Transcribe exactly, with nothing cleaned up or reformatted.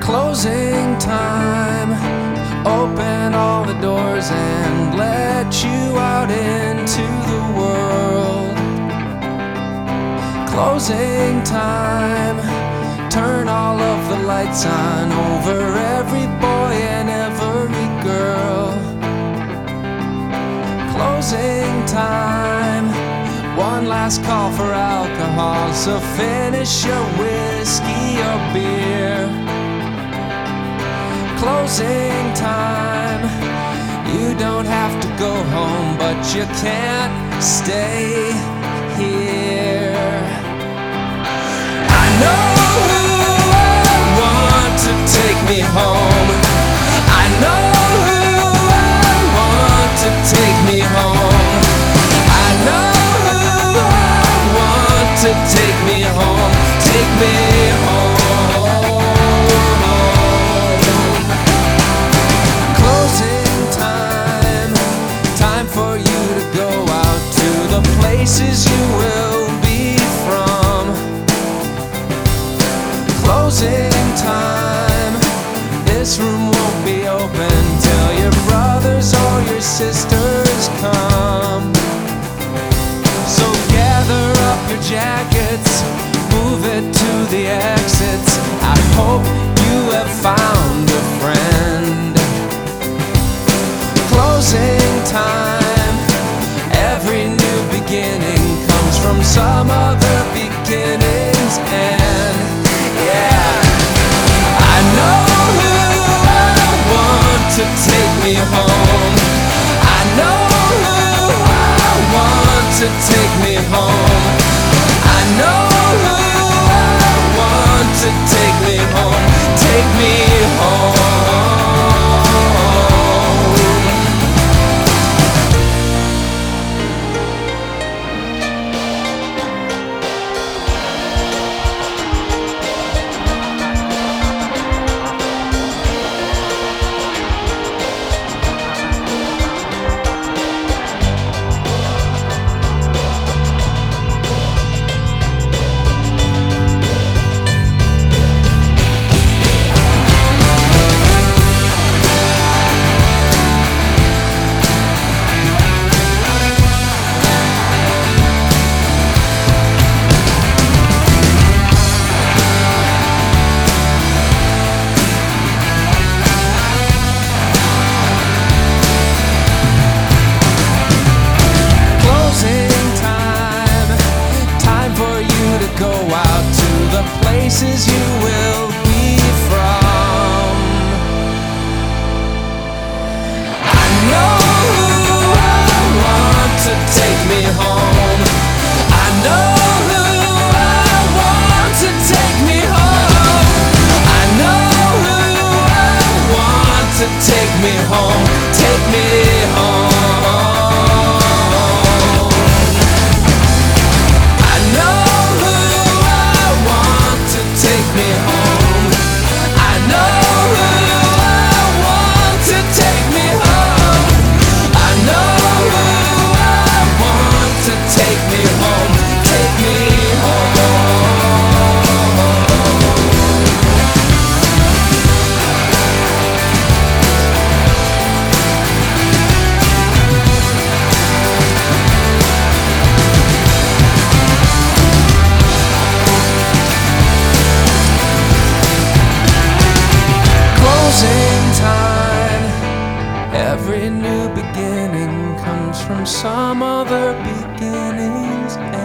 Closing time. Open all the doors and let you out into the world. Closing time. Turn all of the lights on over every boy and every girl. Closing time. One last call for alcohol, so finish your whiskey or beer. Closing time. You don't have to go home, but you can't stay here. I know who I want to take me home. I know who I want to take me home. I know who I want to take me home. Take me home. Places you will be from. Closing time. This room won't be open till your brothers or your sisters come. So gather up your jackets, move it to the exits. I hope you have found a friend. Closing time. Every new beginning comes from some other beginning's end. Yeah, I know who I want to take me home. I know who I want to take me home. I know who I want to take me home. Take me home. Places you will be from. I know who I want to take me home. I know who I want to take me home. I know who I want to take me home. Take me home. Every new beginning comes from some other beginning's end.